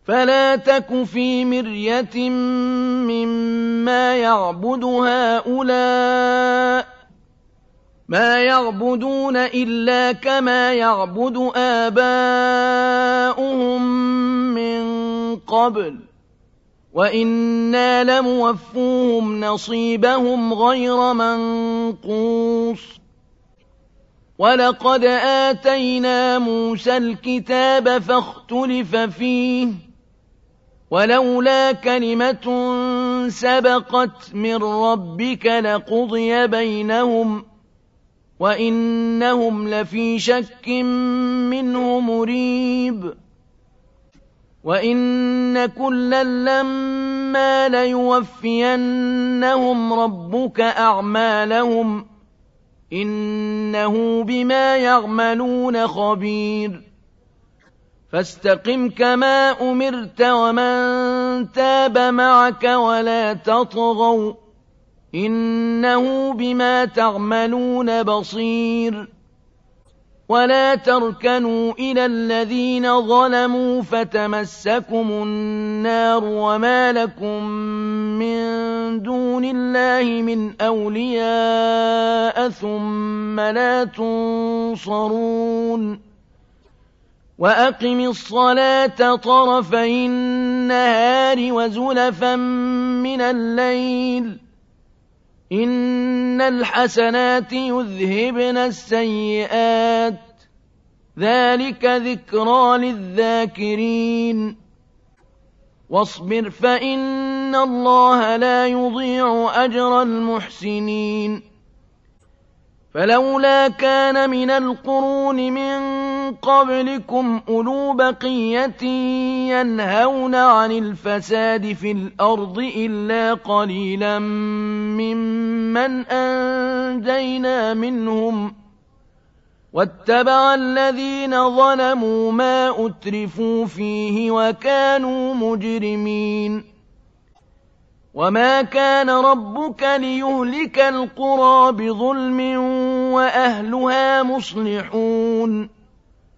فلا تك في مرية مما يعبد هؤلاء، ما يعبدون إلا كما يعبد آباؤهم من قبل، وإنا لموفوهم نصيبهم غير منقوص. ولقد آتينا موسى الكتاب فاختلف فيه، ولولا كلمة سبقت من ربك لقضي بينهم، وإنهم لفي شك منه مريب. وإن كلا لما ليوفينهم ربك أعمالهم، إنه بما يعملون خبير. فاستقم كما أمرت ومن تاب معك ولا تطغوا، إنه بما تعملون بصير. ولا تركنوا إلى الذين ظلموا فتمسكم النار وما لكم من دون الله من أولياء ثم لا تنصرون. وأقم الصلاة طرفي النهار وزلفا من الليل، إن الحسنات يذهبن السيئات، ذلك ذكرى للذاكرين. واصبر فإن الله لا يضيع أجر المحسنين. فلولا كان من القرون من قبلكم أولو بقية ينهون عن الفساد في الأرض إلا قليلا ممن أنجينا منهم، واتبع الذين ظلموا ما أترفوا فيه وكانوا مجرمين. وما كان ربك ليهلك القرى بظلم وأهلها مصلحون.